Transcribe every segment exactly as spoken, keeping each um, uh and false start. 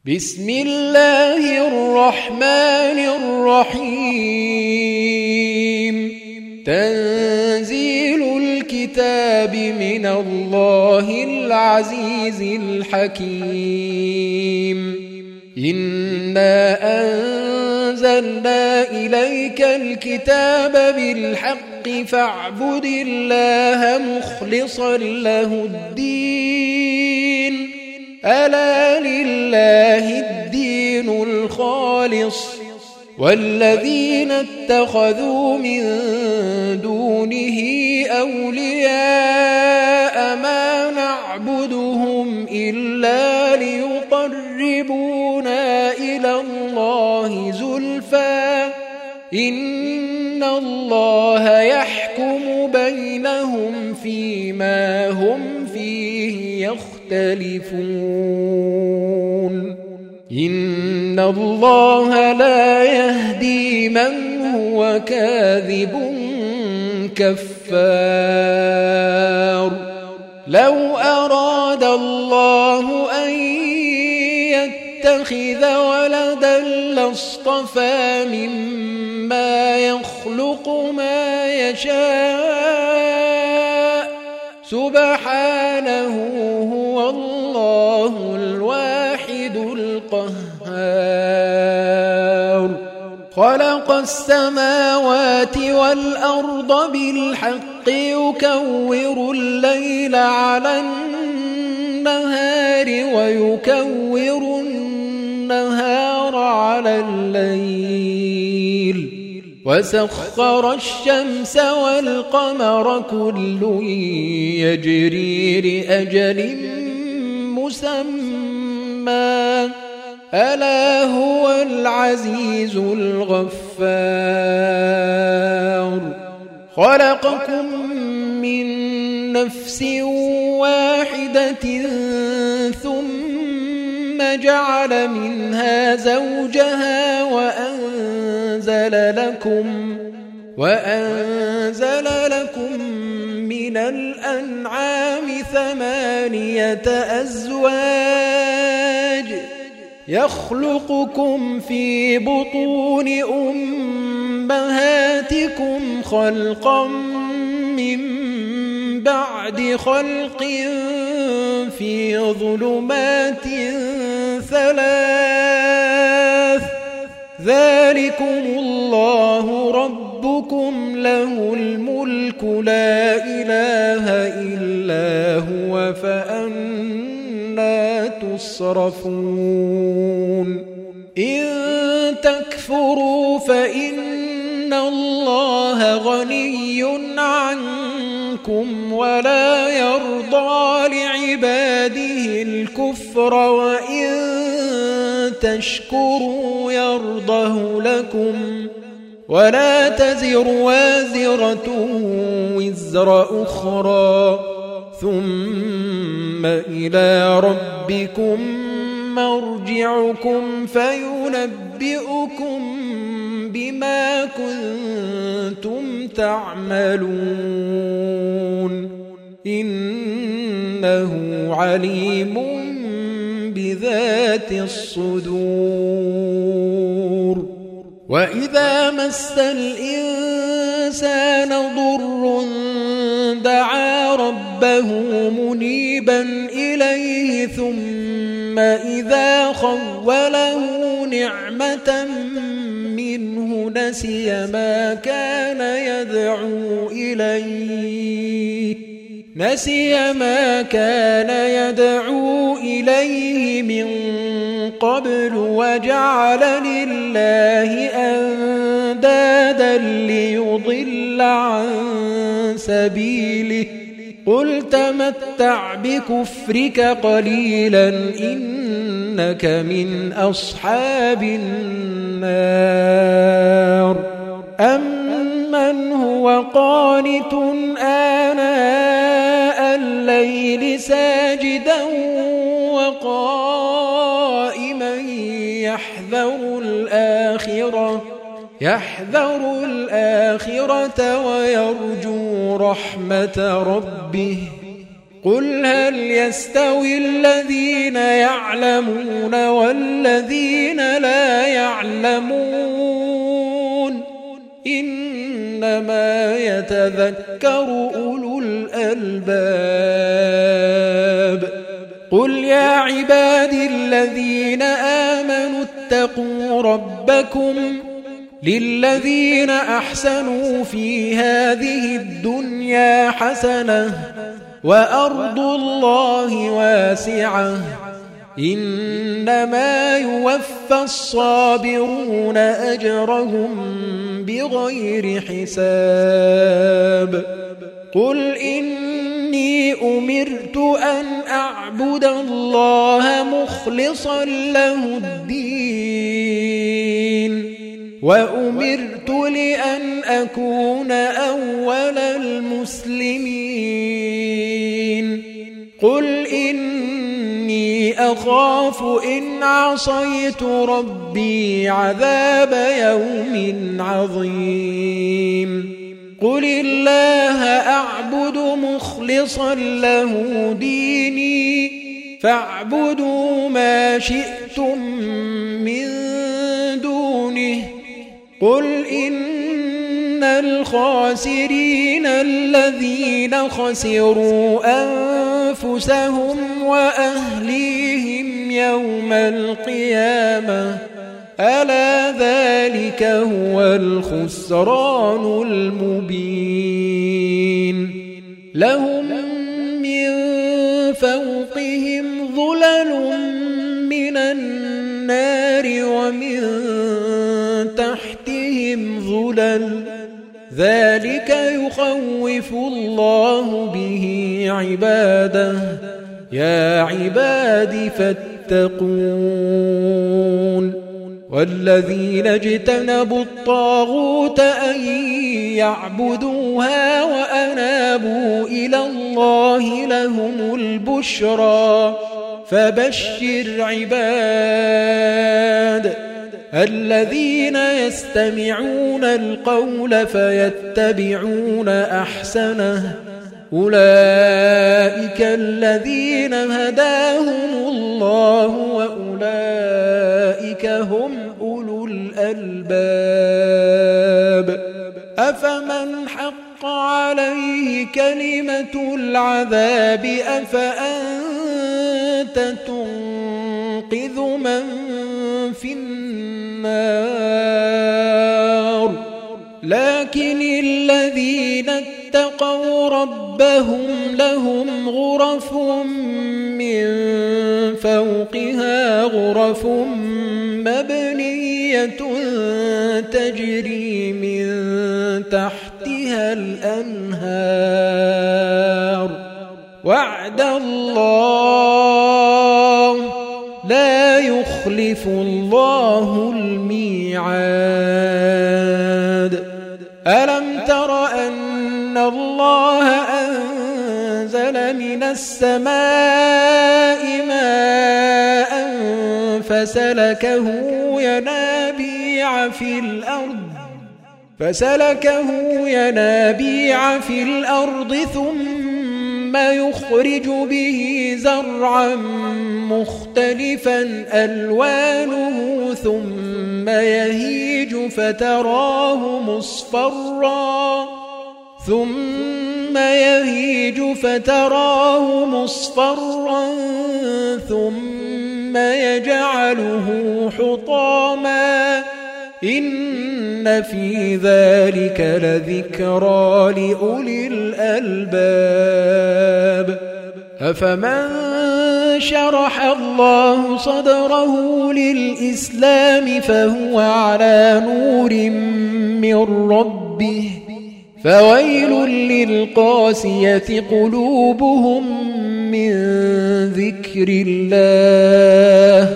بسم الله الرحمن الرحيم تنزيل الكتاب من الله العزيز الحكيم إنا أنزلنا إليك الكتاب بالحق فاعبد الله مخلصا له الدين ألا لله الدين الخالص والذين اتخذوا من دونه أولياء ما نعبدهم إلا ليقربونا إلى الله زلفى إن الله يحكم بينهم فيما هم فيه يختلفون إن الله لا يهدي من هو كاذب كفار لو أراد الله أن يتخذ ولدا لاصطفى مما يخلق ما يشاء سبحانه هو الله الواحد القهار خلق السماوات والأرض بالحق يكور الليل على النهار ويكور النهار على الليل وسخر الشمس والقمر كل يجري لأجل مسمى ألا هو العزيز الغفار خلقكم من نفس واحدة ثم جعل منها زوجها وأنزل لكم وأنزل لكم من الأنعام ثمانية أزواج يخلقكم في بطون أمهاتكم خلقا من بعد خلق في ظلمات ثلاث ذلكم الله ربكم له الملك لا إله إلا هو فأنى تصرفون إن تكفروا فإن الله غني عنكم ولا يرضى لعباده الكفر وإن تشكروا يرضه لكم ولا تزر وازرة وزر أخرى ثم إلى ربكم مرجعكم فينبئكم بما كنتم تعملون إنه عليم بذات الصدور وإذا مس الإنسان ضر دعا ربه منيبا إليه ثم إذا خوله نعمة منه نسي ما كان يدعو إليه نسي ما كان يدعو إليه من قبل وجعل لله أندادا ليضل عن سبيله قل تمتع بكفرك قليلا إنك من أصحاب النار أمن هو قانت آناء الليل ساجدا وقائما يحذر الآخرة يحذر الآخرة ويرجو رحمة ربه قل هل يستوي الذين يعلمون والذين لا يعلمون إنما يتذكر أولو الألباب قل يا عبادي الذين آمنوا اتقوا ربكم للذين أحسنوا في هذه الدنيا حسنة وأرض الله واسعة إنما يوفى الصابرون أجرهم بغير حساب قل إني أمرت أن أعبد الله مخلصا له الدين وأمرت لأن أكون أول المسلمين قل إني أخاف إن عصيت ربي عذاب يوم عظيم قل الله أعبد مخلصا له ديني فاعبدوا ما شئتم من دونه قل إن الخاسرين الذين خسروا أنفسهم وأهليهم يوم القيامة ألا ذلك هو الخسران المبين لهم من فوقهم ظلل من النار ومن تحتهم ظلل ذلك يخوف الله به عباده يا عباد فاتقون والذين اجتنبوا الطاغوت أن يعبدوها وأنابوا إلى الله لهم البشرى فبشر عباد الذين يستمعون القول فيتبعون أحسنه أولئك الذين هداهم الله وأولئك هم أولو الألباب أفمن حق عليه كلمة العذاب أفأنت تنقذ من في النار لكن الذين اتقوا ربهم لهم غرف من فوقها غرف مبنية تجري من تحتها الأنهار وعد الله لا يخلف الله الميعاد ألم تر أن الله أنزل من السماء ماء فسلكه ينابيع في الأرض فسلكه ينابيع في الأرض ثم يخرج به زرعا مختلفا ألوانه ثم يهيج فتراه مصفرا ثم يهيج فتراه مصفرا ثم يجعله حطاما إن في ذلك لذكرى لأولي الألباب أفمن شرح الله صدره للإسلام فهو على نور من ربه فويل للقاسية قلوبهم من ذكر الله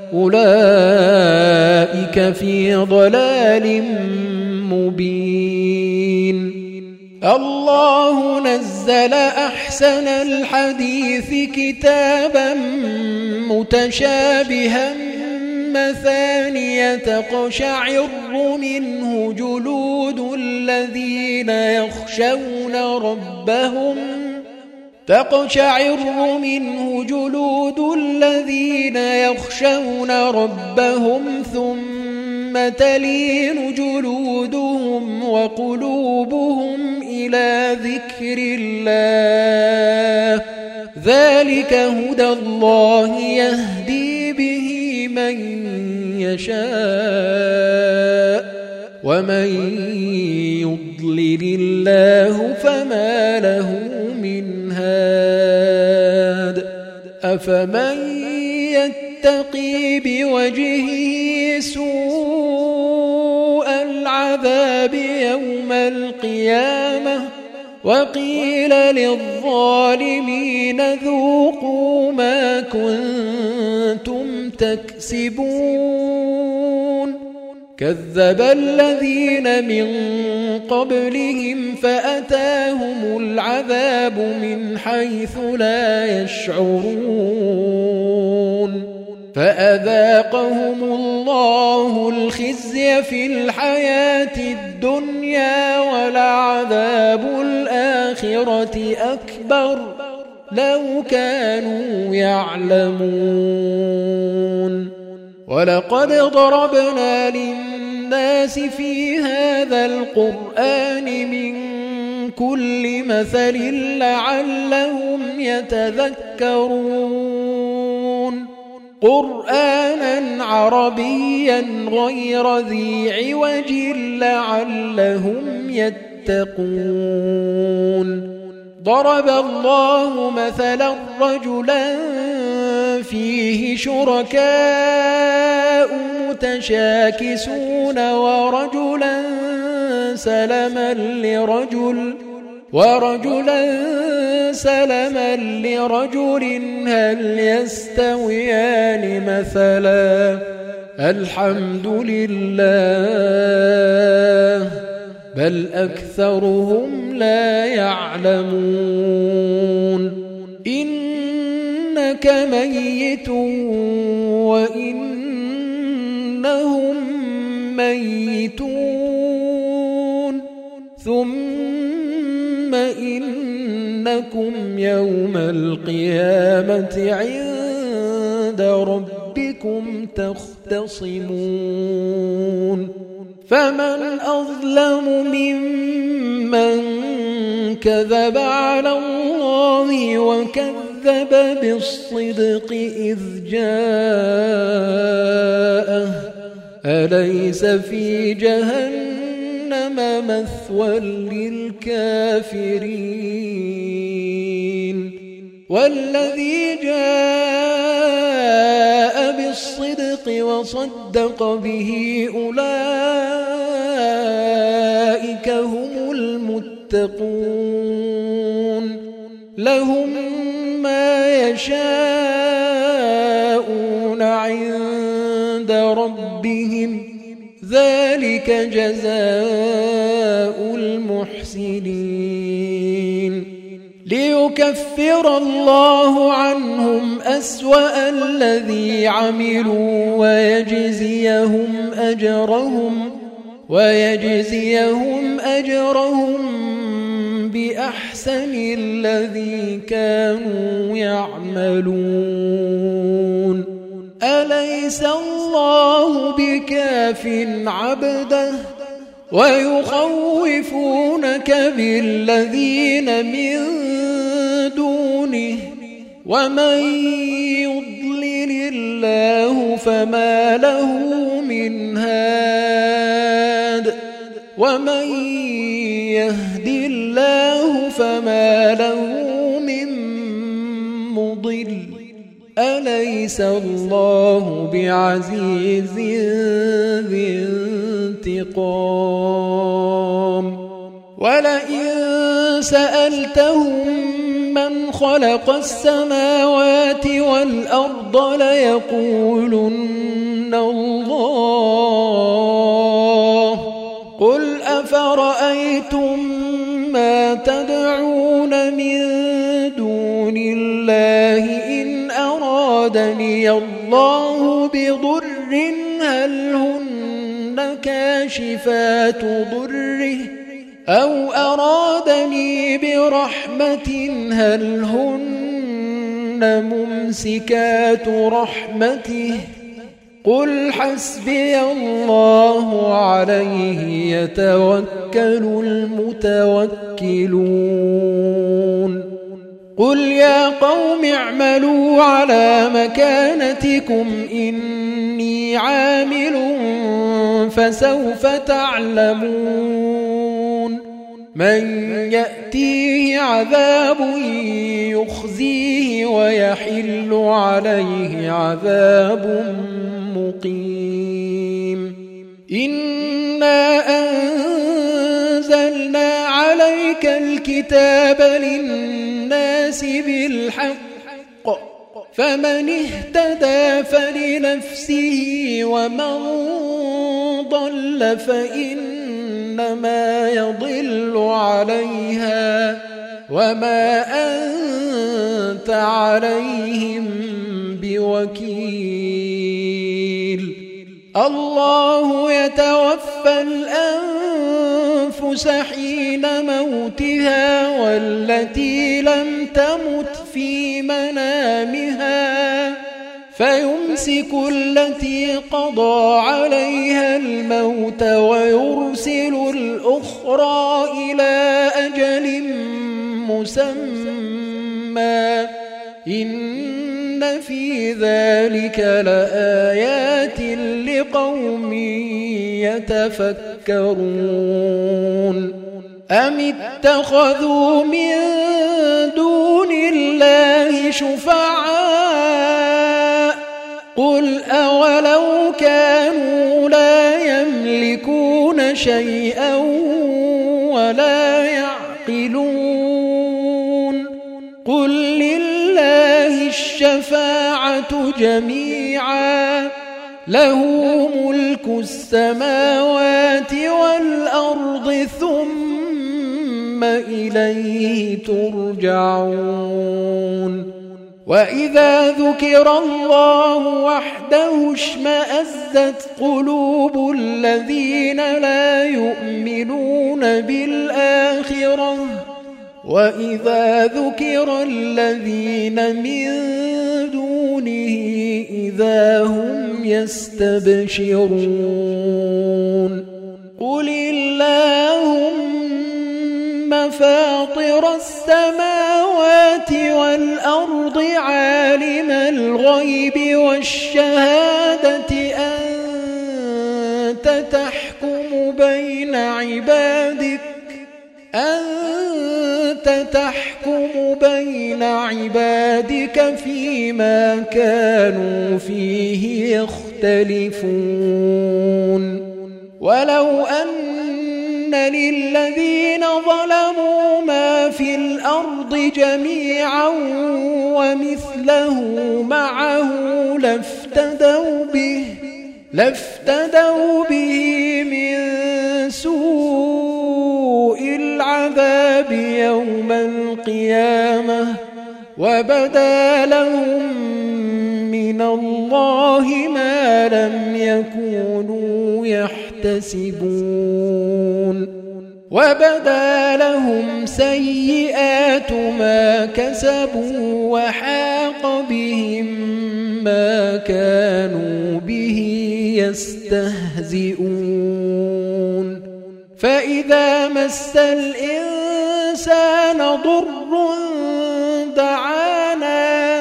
أولئك في ضلال مبين الله نزل أحسن الحديث كتابا متشابها مثانية تقشعر منه جلود الذين يخشون ربهم تقشعر منه جلود الذين يخشون ربهم ثم تلين جلودهم وقلوبهم إلى ذكر الله ذلك هدى الله يهدي به من يشاء ومن يضلل الله فما له من هاد أفمن يتقي بوجهه سوء العذاب يوم القيامة وقيل للظالمين ذوقوا ما كنتم تكسبون كذب الذين من قبلهم فأتاهم العذاب من حيث لا يشعرون فأذاقهم الله الخزي في الحياة الدنيا ولعذاب الآخرة أكبر لو كانوا يعلمون ولقد ضربنا للناس في هذا القرآن من كل مثل لعلهم يتذكرون قرآنا عربيا غير ذي عوج لعلهم يتقون ضرب الله مثلا رجلا فيه شركاء متشاكسون ورجلا سلما لرجل ورجلا سلما لرجل هل يستويان مثلا الحمد لله بل أكثرهم لا يعلمون إنك ميت وإنهم ميتون ثم إنكم يوم القيامة عند ربكم تختصمون فمن أظلم ممن كذب على الله وكذب بالصدق إذ جاءه أليس في جهنم مثوى للكافرين والذي جاء بالصدق وصدق به أولئك هم المتقون لهم ما يشاءون عند ربهم ذلك جزاء المحسنين ليكفر الله عنهم أسوأ الذي عملوا ويجزيهم أجرهم ويجزيهم أجرهم بأحسن الذي كانوا يعملون أليس الله بكاف عبده ويخوفونك بالذين من دونه ومن يضلل الله فما له من هاد ومن يهد الله فما له من مضل أليس الله بعزيز ذي انتقام ولئن سألتهم من خلق السماوات والأرض ليقولن الله قل أفرأيتم ما تدعون من دون الله إن أرادني الله بضر هل هن كاشفات ضره أو أرادني برحمة هل هن ممسكات رحمته قل حسبي الله عليه يتوكل المتوكلون قل يا قوم اعملوا على مكانتكم إني عامل فسوف تعلمون من يأتيه عذاب يخزيه ويحل عليه عذاب مقيم إنا أنزلنا عليك الكتاب للناس بالحق فمن اهتدى فلنفسه ومن ضل فإنما يضل عليها وما أنت عليهم بوكيل الله يتوفى الأنفس حين موتها والتي لم تمت في منامها فيمسك التي قضى عليها الموت ويرسل الأخرى إلى أجل مسمى إن في ذلك لآيات لقوم يتفكرون أم اتخذوا من دون الله شفعاء قل أولو كانوا لا يملكون شيئا ولا يعقلون قل لله الشفاعة جميعا له ملك السماوات والأرض ثم إليه ترجعون وإذا ذكر الله وحده اشمأزت قلوب الذين لا يؤمنون بالآخرة وإذا ذكر الذين من دونه إذا هم يستبشرون قل اللهم فاطر السماوات والأرض عالم الغيب والشهادة أنت تحكم بين عبادك أنت تحكم بين عبادك فيما كانوا فيه يختلفون ولو أن للذين ظلموا ما في الأرض جميعا ومثله معه لافتدوا به لافتدوا به من سوء العذاب يوم القيامة وبدا لهم من الله ما لم يكونوا يحتسبون وبدا لهم سيئات ما كسبوا وحاق بهم ما كانوا به يستهزئون فإذا مس الإنسان ضر دعانا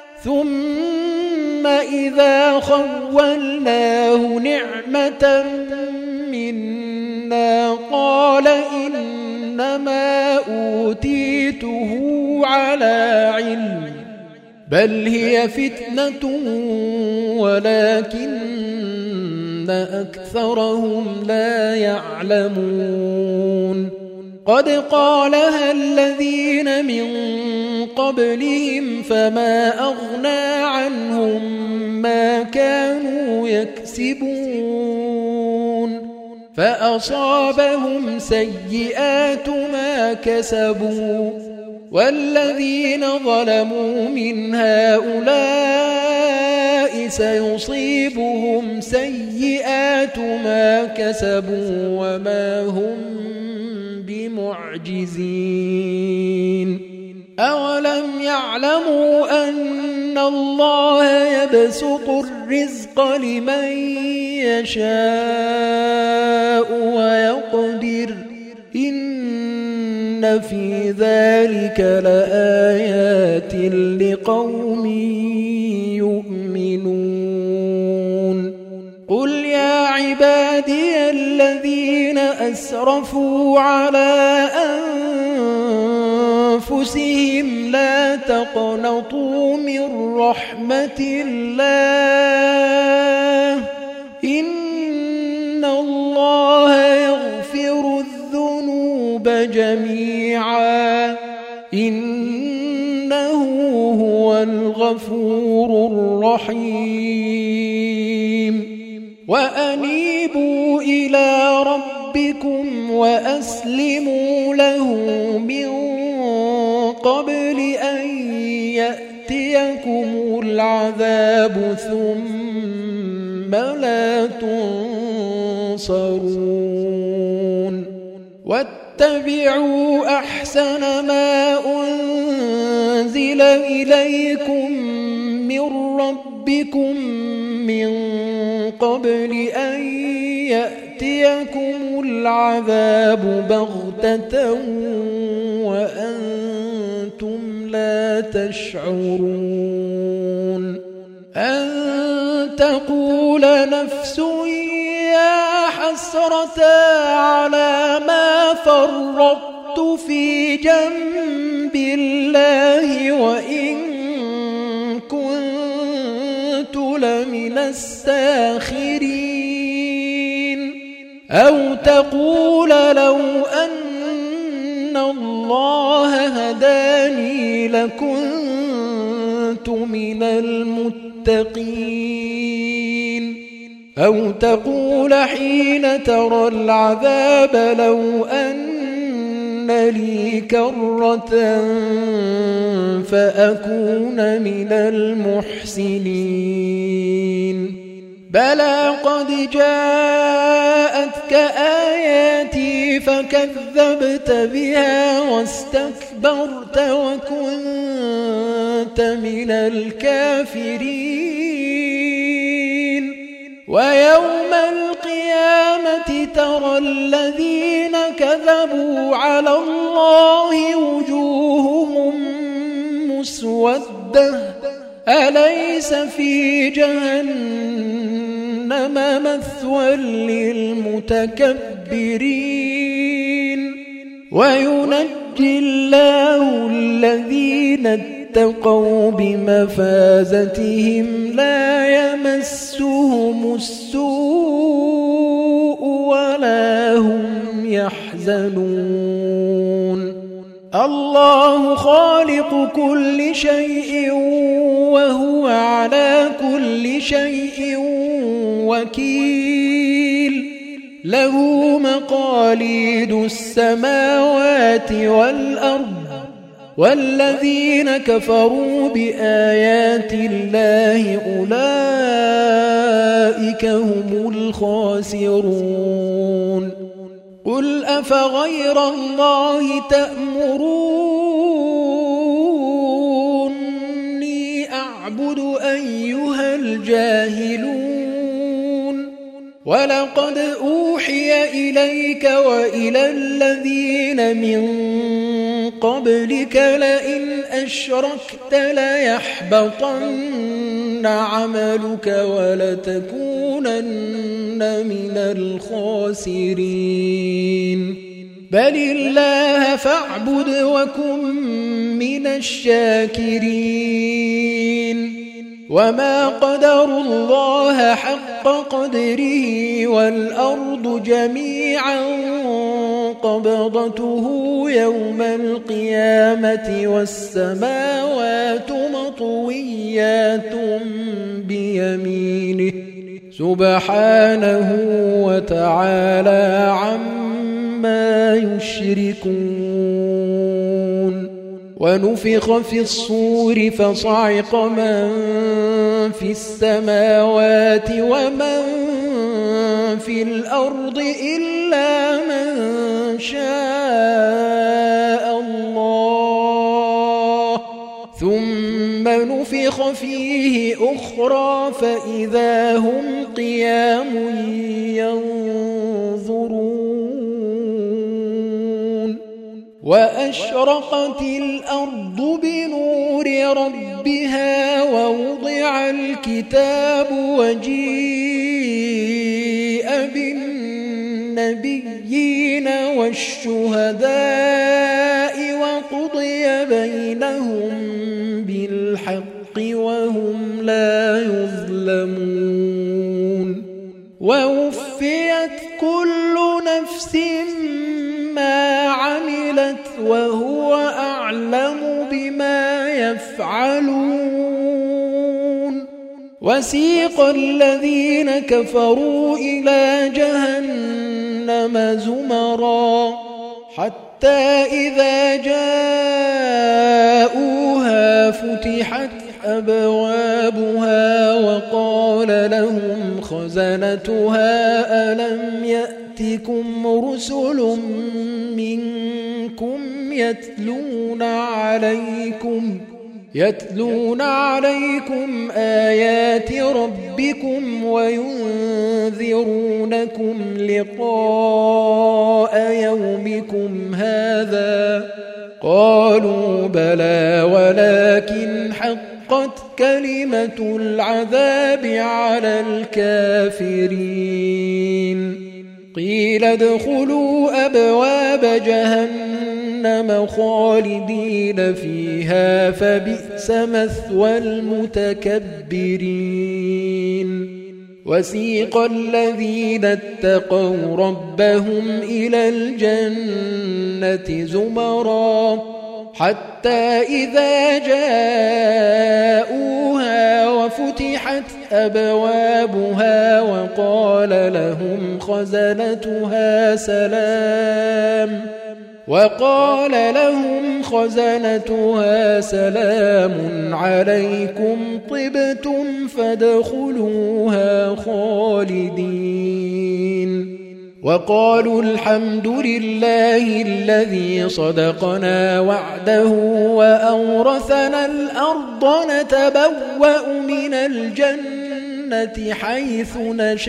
ثم إذا خولناه نعمة منا قال إنما أوتيته على علم بل هي فتنة ولكن أكثرهم لا يعلمون قد قالها الذين من قبلهم فما أغنى عنهم ما كانوا يكسبون فأصابهم سيئات ما كسبوا والذين ظلموا من هؤلاء سيصيبهم سيئات ما كسبوا وما هم بمعجزين أولم يعلموا أن الله يبسط الرزق لمن يشاء ويقدر إن في ذلك لآيات لقوم يؤمنون قل يا عبادي الذين أسرفوا على أنفسهم لا تقنطوا من رحمة الله إن الله يغفر الذنوب جميعا إنه هو الغفور الرحيم وأنيبوا إلى ربكم وأسلموا له من قبل أن يأتيكم العذاب ثم لا تنصرون واتبعوا أحسن ما أنزل إليكم من ربكم من قبل أن يأتيكم العذاب بغتة وأنتم لا تشعرون أن تقول نفس يا حسرة على ما فرطت في جنب الله وإن كنت لمن الساخرين أو تقول لو أن الله هداني لكنت من المتقين أو تقول حين ترى العذاب لو أن لي كرة فأكون من المحسنين بلى قد جاءتك آياتي فكذبت بها واستكبرت وكنت من الكافرين ويوم القيامة ترى الذين كذبوا على الله وجوههم مسودة أليس في جهنم مثوى للمتكبرين وينجي الله الذين اتقوا بمفازتهم لا يمسهم السوء ولا هم يحزنون الله خالق كل شيء وهو على كل شيء وكيل له مقاليد السماوات والأرض والذين كفروا بآيات الله أولئك هم الخاسرون قل أفغير الله تأمروني أعبد أيها الجاهلون ولقد أوحي إليك وإلى الذين من قبلك لئن أشركت ليحبطن عملك ولتكونن من الخاسرين بل الله فاعبد وكن من الشاكرين وما قدروا الله حق قدره والأرض جميعا قبضته يوم القيامة والسماوات مطويات بيمينه سبحانه وتعالى عما يشركون ونفخ في الصور فصعق من في السماوات ومن في الأرض إلا من شاء الله ثم نفخ فيه أخرى فإذا هم قيام ينظرون وأشرقت الأرض بنور ربها ووضع الكتاب وجيء بالنبيين والشهداء وقضي بينهم بالحق وهم لا يظلمون ووفيت كل نفس ما عملت وهو أعلم بما يفعلون وسيق الذين كفروا إلى جهنم زمرا حتى إذا جاءوها فتحت أبوابها وقال لهم خزنتها ألم يأتكم رسل منكم يتلون عليكم يتلون عليكم آيات ربكم وينذرونكم لقاء يومكم هذا قالوا بلى ولكن حقت كلمة العذاب على الكافرين قيل ادخلوا أبواب جهنم خالدين فيها فبئس مثوى المتكبرين وسيق الذين اتقوا ربهم إلى الجنة زمرا حتى إذا جاءوها وفتحت أبوابها وقال لهم خزنتها سلام وقال لهم خزنتها سلام عليكم طبتم فادخلوها خالدين وقالوا الحمد لله الذي صدقنا وعده وأورثنا الأرض نتبوأ من الجنة حيث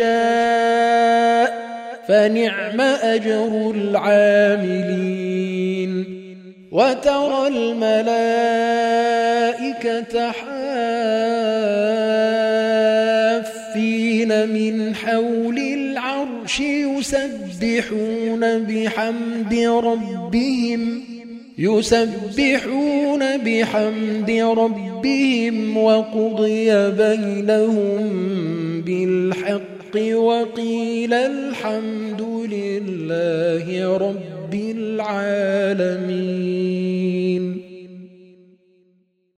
نشاء فنعم أجر العاملين وترى الملائكة حافين من حول العرش يسبحون بحمد ربهم يسبحون بحمد ربهم وقضي بينهم بالحق وقيل الحمد لله رب العالمين.